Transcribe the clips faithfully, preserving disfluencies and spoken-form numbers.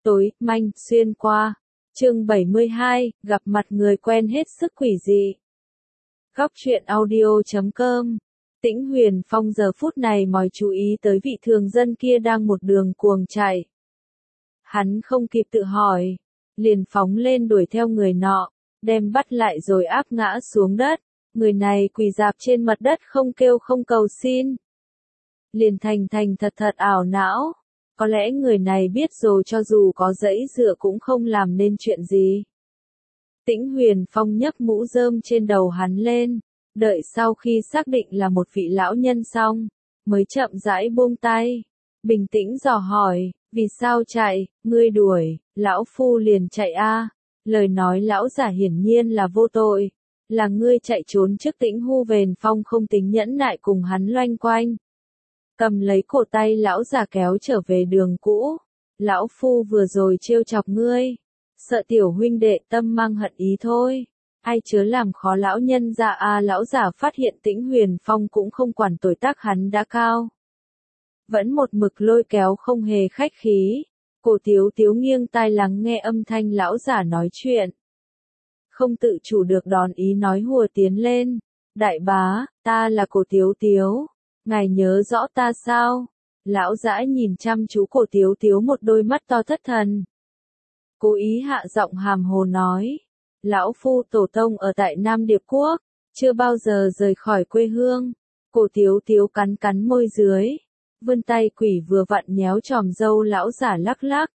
Tối, manh, xuyên qua. Chương bảy mươi hai, gặp mặt người quen hết sức quỷ dị. Góc truyện audio chấm com. Tĩnh Huyền Phong giờ phút này mỏi chú ý tới vị thường dân kia đang một đường cuồng chạy. Hắn không kịp tự hỏi, liền phóng lên đuổi theo người nọ, đem bắt lại rồi áp ngã xuống đất. Người này quỳ rạp trên mặt đất không kêu không cầu xin. Liền thành thành thật thật ảo não. Có lẽ người này biết rồi cho dù có dãy dựa cũng không làm nên chuyện gì. Tĩnh Huyền Phong nhấc mũ rơm trên đầu hắn lên, đợi sau khi xác định là một vị lão nhân xong, mới chậm rãi buông tay, bình tĩnh dò hỏi, vì sao chạy, ngươi đuổi, lão phu liền chạy a. Lời nói lão giả hiển nhiên là vô tội, là ngươi chạy trốn trước Tĩnh Huyền Phong không tính nhẫn nại cùng hắn loanh quanh. Cầm lấy cổ tay lão già kéo trở về đường cũ. Lão phu vừa rồi trêu chọc ngươi, sợ tiểu huynh đệ tâm mang hận ý thôi. Ai chớ làm khó lão nhân ra a. Lão già phát hiện Tĩnh Huyền Phong cũng không quản tuổi tác hắn đã cao, vẫn một mực lôi kéo không hề khách khí. Cổ Tiếu Tiếu nghiêng tai lắng nghe âm thanh lão già nói chuyện, không tự chủ được đón ý nói hùa tiến lên. Đại bá, ta là Cổ Tiếu Tiếu. Ngài nhớ rõ ta sao? Lão dã nhìn chăm chú Cổ Tiếu Tiếu một đôi mắt to thất thần. Cố ý hạ giọng hàm hồ nói. Lão phu tổ tông ở tại Nam Điệp Quốc, chưa bao giờ rời khỏi quê hương. Cổ Tiếu Tiếu cắn cắn môi dưới, vươn tay quỷ vừa vặn nhéo chòm râu lão giả lắc lắc.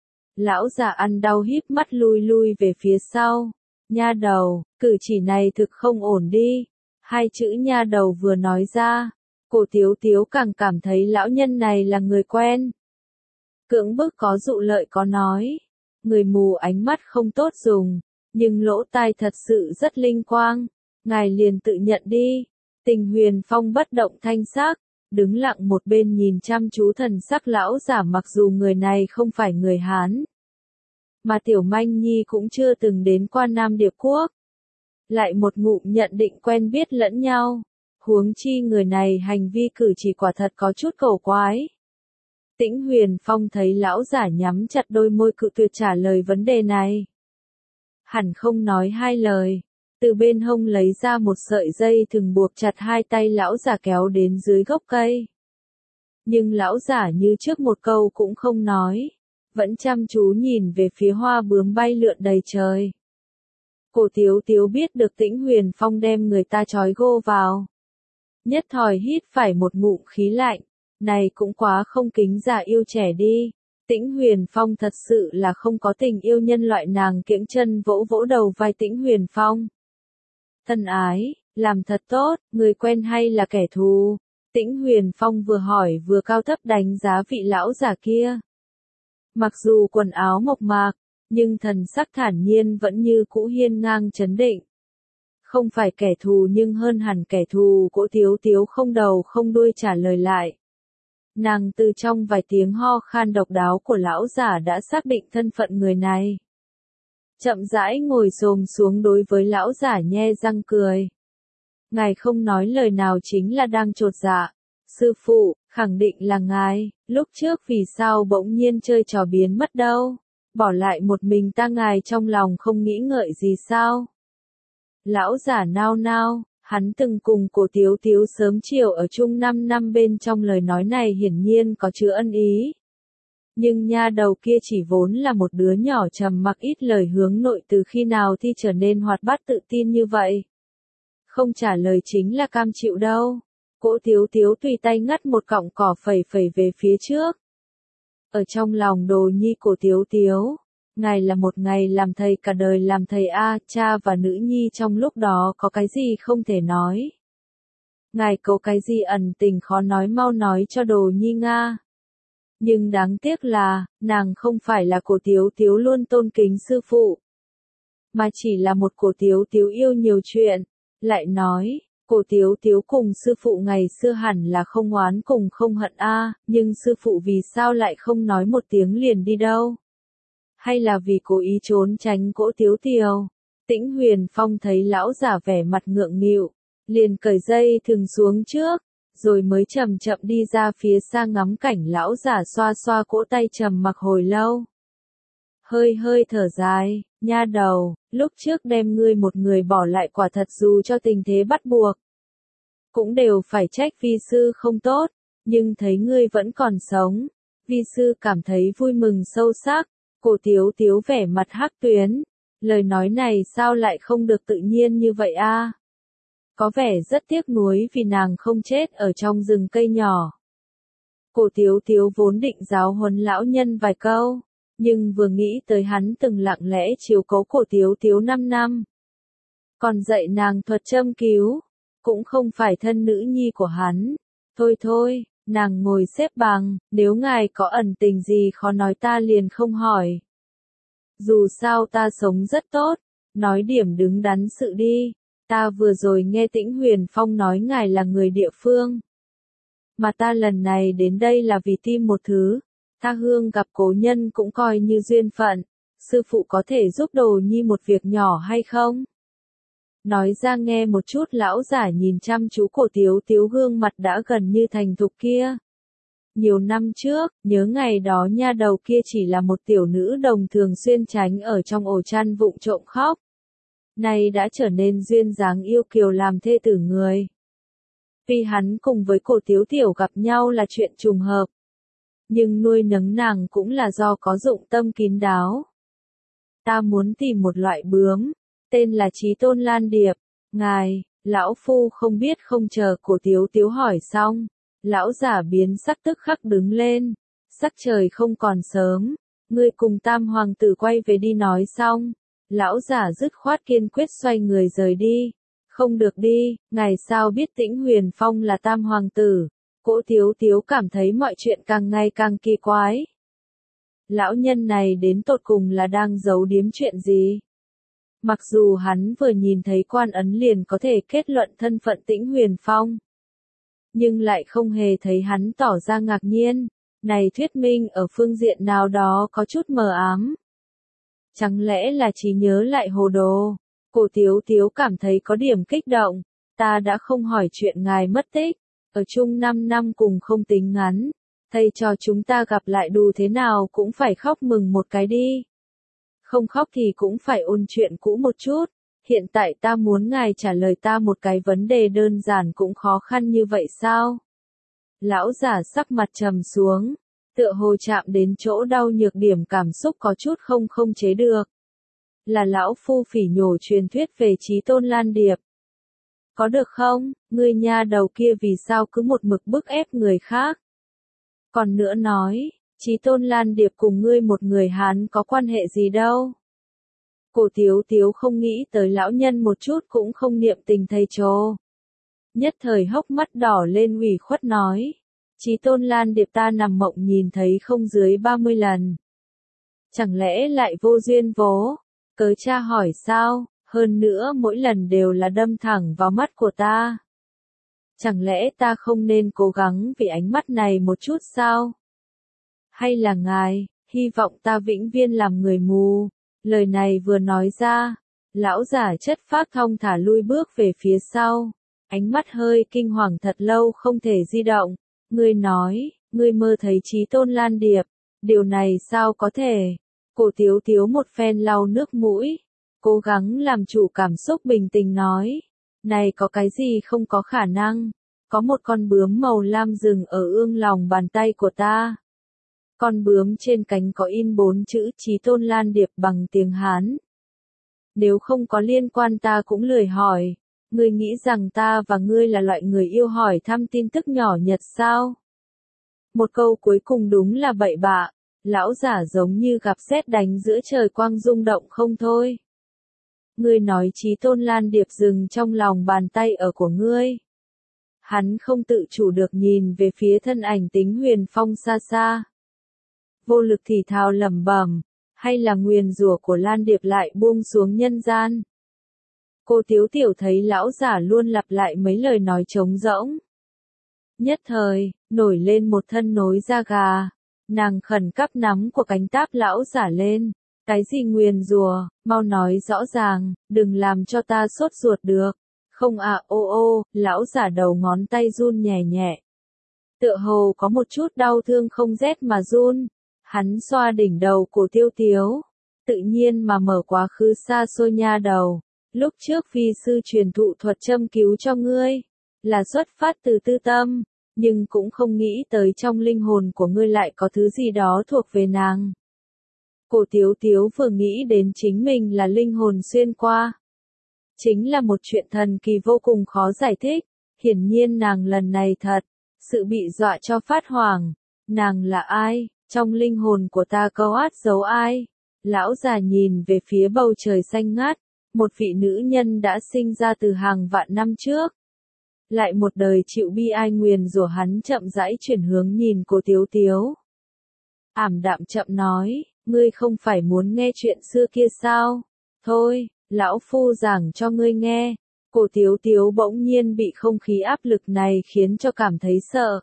Lão giả ăn đau híp mắt lui lui về phía sau. Nha đầu, cử chỉ này thực không ổn đi. Hai chữ nha đầu vừa nói ra, Cổ Tiếu Tiếu càng cảm thấy lão nhân này là người quen. Cưỡng bức có dụ lợi có nói. Người mù ánh mắt không tốt dùng, nhưng lỗ tai thật sự rất linh quang. Ngài liền tự nhận đi. Tình Huyền Phong bất động thanh sắc, đứng lặng một bên nhìn chăm chú thần sắc lão giả. Mặc dù người này không phải người Hán, mà Tiểu Manh Nhi cũng chưa từng đến qua Nam Điệp Quốc, lại một ngụm nhận định quen biết lẫn nhau. Huống chi người này hành vi cử chỉ quả thật có chút cổ quái. Tĩnh Huyền Phong thấy lão giả nhắm chặt đôi môi cự tuyệt trả lời vấn đề này. Hẳn không nói hai lời, từ bên hông lấy ra một sợi dây thừng buộc chặt hai tay lão giả kéo đến dưới gốc cây. Nhưng lão giả như trước một câu cũng không nói, vẫn chăm chú nhìn về phía hoa bướm bay lượn đầy trời. Cổ Tiếu Tiếu biết được Tĩnh Huyền Phong đem người ta trói gô vào, nhất thời hít phải một ngụm khí lạnh. Này cũng quá không kính già yêu trẻ đi. Tĩnh Huyền Phong thật sự là không có tình yêu nhân loại. Nàng kiễng chân vỗ vỗ đầu vai Tĩnh Huyền Phong. Thân ái, làm thật tốt, người quen hay là kẻ thù? Tĩnh Huyền Phong vừa hỏi vừa cao thấp đánh giá vị lão giả kia. Mặc dù quần áo mộc mạc, nhưng thần sắc thản nhiên vẫn như cũ hiên ngang trấn định. Không phải kẻ thù nhưng hơn hẳn kẻ thù. Cổ Tiếu Tiếu không đầu không đuôi trả lời lại. Nàng từ trong vài tiếng ho khan độc đáo của lão giả đã xác định thân phận người này. Chậm rãi ngồi xổm xuống đối với lão giả nhe răng cười. Ngài không nói lời nào chính là đang chột dạ. Sư phụ, khẳng định là ngài, lúc trước vì sao bỗng nhiên chơi trò biến mất đâu? Bỏ lại một mình ta, ngài trong lòng không nghĩ ngợi gì sao? Lão giả nao nao. Hắn từng cùng Cổ Tiếu Tiếu sớm chiều ở chung năm năm, bên trong lời nói này hiển nhiên có chứa ân ý. Nhưng nha đầu kia chỉ vốn là một đứa nhỏ trầm mặc ít lời hướng nội, từ khi nào thì trở nên hoạt bát tự tin như vậy. Không trả lời chính là cam chịu đâu. Cổ Tiếu Tiếu tùy tay ngắt một cọng cỏ phẩy phẩy về phía trước. Ở trong lòng Đồ Nhi Cổ Tiếu Tiếu, ngài là một ngày làm thầy cả đời làm thầy a. Cha và nữ nhi trong lúc đó có cái gì không thể nói? Ngài có cái gì ẩn tình khó nói mau nói cho Đồ Nhi Nga. Nhưng đáng tiếc là, nàng không phải là Cổ Tiếu Tiếu luôn tôn kính sư phụ, mà chỉ là một Cổ Tiếu Tiếu yêu nhiều chuyện. Lại nói, Cổ Tiếu Tiếu cùng sư phụ ngày xưa hẳn là không oán cùng không hận a, nhưng sư phụ vì sao lại không nói một tiếng liền đi đâu? Hay là vì cố ý trốn tránh Cổ Tiếu Tiếu? Tĩnh Huyền Phong thấy lão giả vẻ mặt ngượng nghịu, liền cởi dây thừng xuống trước, rồi mới chậm chậm đi ra phía xa ngắm cảnh lão giả xoa xoa cỗ tay trầm mặc hồi lâu. hơi hơi thở dài, nha đầu, lúc trước đem ngươi một người bỏ lại quả thật dù cho tình thế bắt buộc. Cũng đều phải trách vi sư không tốt, nhưng thấy ngươi vẫn còn sống. Vi sư cảm thấy vui mừng sâu sắc, Cổ Tiếu Tiếu vẻ mặt hắc tuyến. Lời nói này sao lại không được tự nhiên như vậy a? Có vẻ rất tiếc nuối vì nàng không chết ở trong rừng cây nhỏ. Cổ Tiếu Tiếu vốn định giáo huấn lão nhân vài câu, nhưng vừa nghĩ tới hắn từng lặng lẽ chiếu cố Cổ Tiếu Tiếu năm năm. Còn dạy nàng thuật châm cứu, cũng không phải thân nữ nhi của hắn. Thôi thôi, nàng ngồi xếp bằng, nếu ngài có ẩn tình gì khó nói ta liền không hỏi. Dù sao ta sống rất tốt, nói điểm đứng đắn sự đi. Ta vừa rồi nghe Tĩnh Huyền Phong nói ngài là người địa phương. Mà ta lần này đến đây là vì tìm một thứ. Tha hương gặp cố nhân cũng coi như duyên phận. Sư phụ có thể giúp đồ nhi một việc nhỏ hay không? Nói ra nghe một chút lão giả nhìn chăm chú Cổ Tiếu Tiếu gương mặt đã gần như thành thục kia. Nhiều năm trước, nhớ ngày đó nha đầu kia chỉ là một tiểu nữ đồng thường xuyên tránh ở trong ổ chăn vụng trộm khóc. Nay đã trở nên duyên dáng yêu kiều làm thê tử người. Vì hắn cùng với Cổ Tiếu Tiểu gặp nhau là chuyện trùng hợp. Nhưng nuôi nấng nàng cũng là do có dụng tâm kín đáo. Ta muốn tìm một loại bướm, tên là Chí Tôn Lan Điệp. Ngài, lão phu không biết không chờ Cổ Tiếu Tiếu hỏi xong. Lão giả biến sắc tức khắc đứng lên. Sắc trời không còn sớm. Ngươi cùng tam hoàng tử quay về đi nói xong. Lão giả dứt khoát kiên quyết xoay người rời đi. Không được đi, ngài sao biết Tĩnh Huyền Phong là tam hoàng tử. Cổ Tiếu Tiếu cảm thấy mọi chuyện càng ngày càng kỳ quái. Lão nhân này đến tột cùng là đang giấu điếm chuyện gì? Mặc dù hắn vừa nhìn thấy quan ấn liền có thể kết luận thân phận Tĩnh Huyền Phong. Nhưng lại không hề thấy hắn tỏ ra ngạc nhiên. Này thuyết minh ở phương diện nào đó có chút mờ ám. Chẳng lẽ là trí nhớ lại hồ đồ? Cổ Tiếu Tiếu cảm thấy có điểm kích động. Ta đã không hỏi chuyện ngài mất tích. Ở chung năm năm cùng không tính ngắn. Thầy cho chúng ta gặp lại đủ thế nào cũng phải khóc mừng một cái đi. Không khóc thì cũng phải ôn chuyện cũ một chút. Hiện tại ta muốn ngài trả lời ta một cái vấn đề đơn giản cũng khó khăn như vậy sao? Lão giả sắc mặt trầm xuống. Tựa hồ chạm đến chỗ đau nhược điểm cảm xúc có chút không không chế được. Là lão phu phỉ nhổ truyền thuyết về Chí Tôn Lan Điệp. Có được không, ngươi nha đầu kia vì sao cứ một mực bức ép người khác? Còn nữa nói, Chí Tôn Lan Điệp cùng ngươi một người Hán có quan hệ gì đâu? Cổ Tiếu Tiếu không nghĩ tới lão nhân một chút cũng không niệm tình thầy trò. Nhất thời hốc mắt đỏ lên ủy khuất nói. Chí Tôn Lan Điệp ta nằm mộng nhìn thấy không dưới ba mươi lần. Chẳng lẽ lại vô duyên vô? Cớ cha hỏi sao, hơn nữa mỗi lần đều là đâm thẳng vào mắt của ta. Chẳng lẽ ta không nên cố gắng vì ánh mắt này một chút sao? Hay là ngài, hy vọng ta vĩnh viễn làm người mù? Lời này vừa nói ra, lão giả chất phác thong thả lui bước về phía sau. Ánh mắt hơi kinh hoàng thật lâu không thể di động. Ngươi nói, ngươi mơ thấy Chí Tôn Lan Điệp. Điều này sao có thể? Cổ Tiếu Tiếu một phen lau nước mũi. Cố gắng làm chủ cảm xúc bình tĩnh nói. Này có cái gì không có khả năng. Có một con bướm màu lam rừng ở ương lòng bàn tay của ta. Con bướm trên cánh có in bốn chữ Chí Tôn Lan Điệp bằng tiếng Hán. Nếu không có liên quan ta cũng lười hỏi. Ngươi nghĩ rằng ta và ngươi là loại người yêu hỏi thăm tin tức nhỏ nhặt sao? Một câu cuối cùng đúng là bậy bạ. Lão giả giống như gặp sét đánh giữa trời quang rung động không thôi. Ngươi nói Chí Tôn Lan Điệp dừng trong lòng bàn tay ở của ngươi. Hắn không tự chủ được nhìn về phía thân ảnh Tĩnh Huyền Phong xa xa. Vô lực thì thào lẩm bẩm, hay là nguyền rủa của Lan Điệp lại buông xuống nhân gian. Cô Tiếu Tiểu thấy lão giả luôn lặp lại mấy lời nói trống rỗng. Nhất thời, nổi lên một thân nối da gà. Nàng khẩn cấp nắm của cánh táp lão giả lên. Cái gì nguyền rủa, mau nói rõ ràng, đừng làm cho ta sốt ruột được. Không à, ô ô, lão giả đầu ngón tay run nhẹ nhẹ. Tựa hồ có một chút đau thương không rét mà run. Hắn xoa đỉnh đầu của Tiêu Tiếu, tự nhiên mà mở quá khứ xa xôi nha đầu. Lúc trước phi sư truyền thụ thuật châm cứu cho ngươi, là xuất phát từ tư tâm, nhưng cũng không nghĩ tới trong linh hồn của ngươi lại có thứ gì đó thuộc về nàng. Cổ Tiếu Tiếu vừa nghĩ đến chính mình là linh hồn xuyên qua. Chính là một chuyện thần kỳ vô cùng khó giải thích, hiển nhiên nàng lần này thật, sự bị dọa cho phát hoảng. Nàng là ai? Trong linh hồn của ta câu át giấu ai? Lão già nhìn về phía bầu trời xanh ngát, một vị nữ nhân đã sinh ra từ hàng vạn năm trước. Lại một đời chịu bi ai nguyền rủa hắn chậm rãi chuyển hướng nhìn Cổ Tiếu Tiếu. Ảm đạm chậm nói, ngươi không phải muốn nghe chuyện xưa kia sao? Thôi, lão phu giảng cho ngươi nghe. Cổ Tiếu Tiếu bỗng nhiên bị không khí áp lực này khiến cho cảm thấy sợ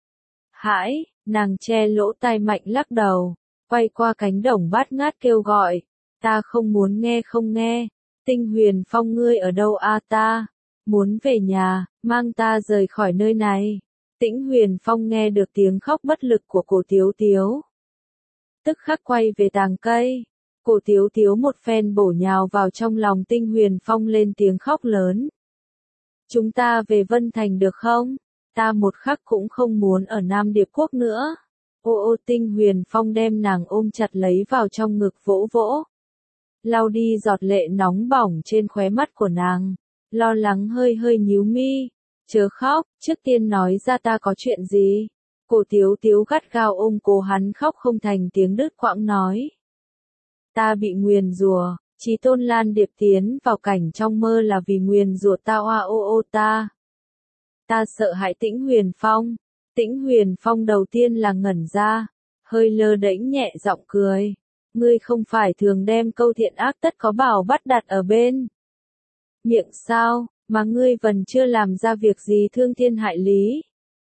hãi, nàng che lỗ tai mạnh lắc đầu, quay qua cánh đồng bát ngát kêu gọi, ta không muốn nghe không nghe, Tinh Huyền Phong ngươi ở đâu a ta, muốn về nhà, mang ta rời khỏi nơi này. Tĩnh Huyền Phong nghe được tiếng khóc bất lực của Cổ Tiếu Tiếu, tức khắc quay về tàng cây. Cổ Tiếu Tiếu một phen bổ nhào vào trong lòng Tinh Huyền Phong lên tiếng khóc lớn. Chúng ta về Vân Thành được không? Ta một khắc cũng không muốn ở Nam Điệp Quốc nữa. Ô ô Tinh Huyền Phong đem nàng ôm chặt lấy vào trong ngực vỗ vỗ. Lau đi giọt lệ nóng bỏng trên khóe mắt của nàng. Lo lắng hơi hơi nhíu mi. Chớ khóc, trước tiên nói ra ta có chuyện gì? Cổ Tiếu Tiếu gắt gao ôm cổ hắn khóc không thành tiếng đứt quãng nói. Ta bị nguyền rủa, Chí Tôn Lan Điệp tiến vào cảnh trong mơ là vì nguyền rủa ta oa ô ô ta. Ta sợ hãi Tĩnh Huyền Phong. Tĩnh Huyền Phong đầu tiên là ngẩn ra, hơi lơ đễnh nhẹ giọng cười. Ngươi không phải thường đem câu thiện ác tất có bảo bắt đặt ở bên miệng sao, mà ngươi vẫn chưa làm ra việc gì thương thiên hại lý.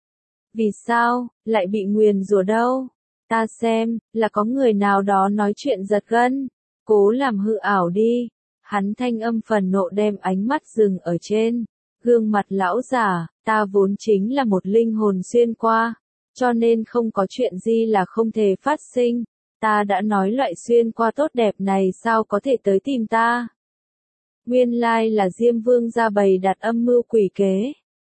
Vì sao, lại bị nguyền rủa đâu? Ta xem, là có người nào đó nói chuyện giật gân, cố làm hư ảo đi. Hắn thanh âm phần nộ đem ánh mắt dừng ở trên gương mặt lão già, ta vốn chính là một linh hồn xuyên qua, cho nên không có chuyện gì là không thể phát sinh. Ta đã nói loại xuyên qua tốt đẹp này sao có thể tới tìm ta. Nguyên lai là Diêm Vương ra bày đặt âm mưu quỷ kế.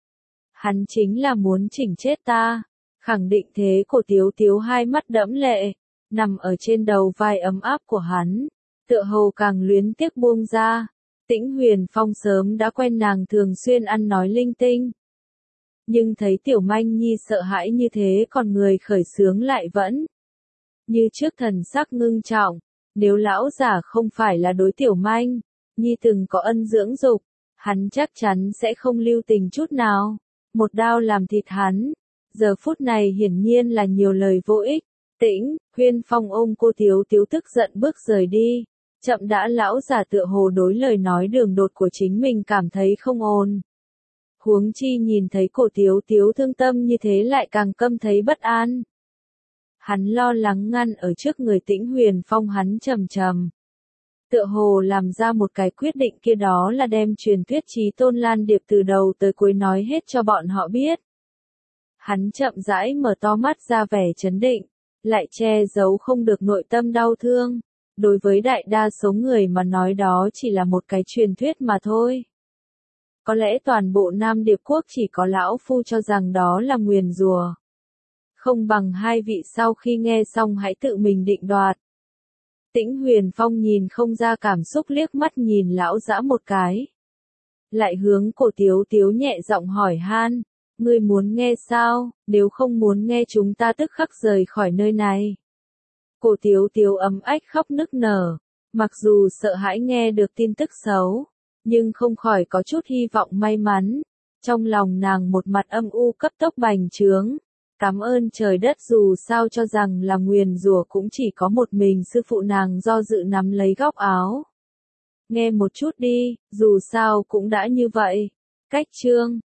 Hắn chính là muốn chỉnh chết ta. Khẳng định thế. Cổ Tiếu Tiếu hai mắt đẫm lệ, nằm ở trên đầu vai ấm áp của hắn, tựa hồ càng luyến tiếc buông ra. Tĩnh Huyền Phong sớm đã quen nàng thường xuyên ăn nói linh tinh. Nhưng thấy Tiểu Manh Nhi sợ hãi như thế còn người khởi xướng lại vẫn như trước thần sắc ngưng trọng. Nếu lão giả không phải là đối Tiểu Manh Nhi từng có ân dưỡng dục, hắn chắc chắn sẽ không lưu tình chút nào, một đao làm thịt hắn. Giờ phút này hiển nhiên là nhiều lời vô ích. Tĩnh Huyền Phong ôm cô Tiếu Tiếu tức giận bước rời đi. Chậm đã, lão giả tựa hồ đối lời nói đường đột của chính mình cảm thấy không ổn. Huống chi nhìn thấy Cổ Tiếu Tiếu thương tâm như thế lại càng căm thấy bất an. Hắn lo lắng ngăn ở trước người Tĩnh Huyền Phong, hắn trầm trầm. Tựa hồ làm ra một cái quyết định, kia đó là đem truyền thuyết Chí Tôn Lan Điệp từ đầu tới cuối nói hết cho bọn họ biết. Hắn chậm rãi mở to mắt ra vẻ chấn định, lại che giấu không được nội tâm đau thương. Đối với đại đa số người mà nói đó chỉ là một cái truyền thuyết mà thôi. Có lẽ toàn bộ Nam Điệp Quốc chỉ có lão phu cho rằng đó là nguyền rủa. Không bằng hai vị sau khi nghe xong hãy tự mình định đoạt. Tĩnh Huyền Phong nhìn không ra cảm xúc liếc mắt nhìn lão dã một cái. Lại hướng Cổ Tiếu Tiếu nhẹ giọng hỏi han, ngươi muốn nghe sao, nếu không muốn nghe chúng ta tức khắc rời khỏi nơi này. Cổ Tiếu Tiếu ấm ách khóc nức nở, mặc dù sợ hãi nghe được tin tức xấu, nhưng không khỏi có chút hy vọng may mắn. Trong lòng nàng một mặt âm u cấp tốc bành trướng. Cảm ơn trời đất, dù sao cho rằng là nguyền rủa cũng chỉ có một mình sư phụ nàng do dự nắm lấy góc áo. Nghe một chút đi, dù sao cũng đã như vậy. Cách chương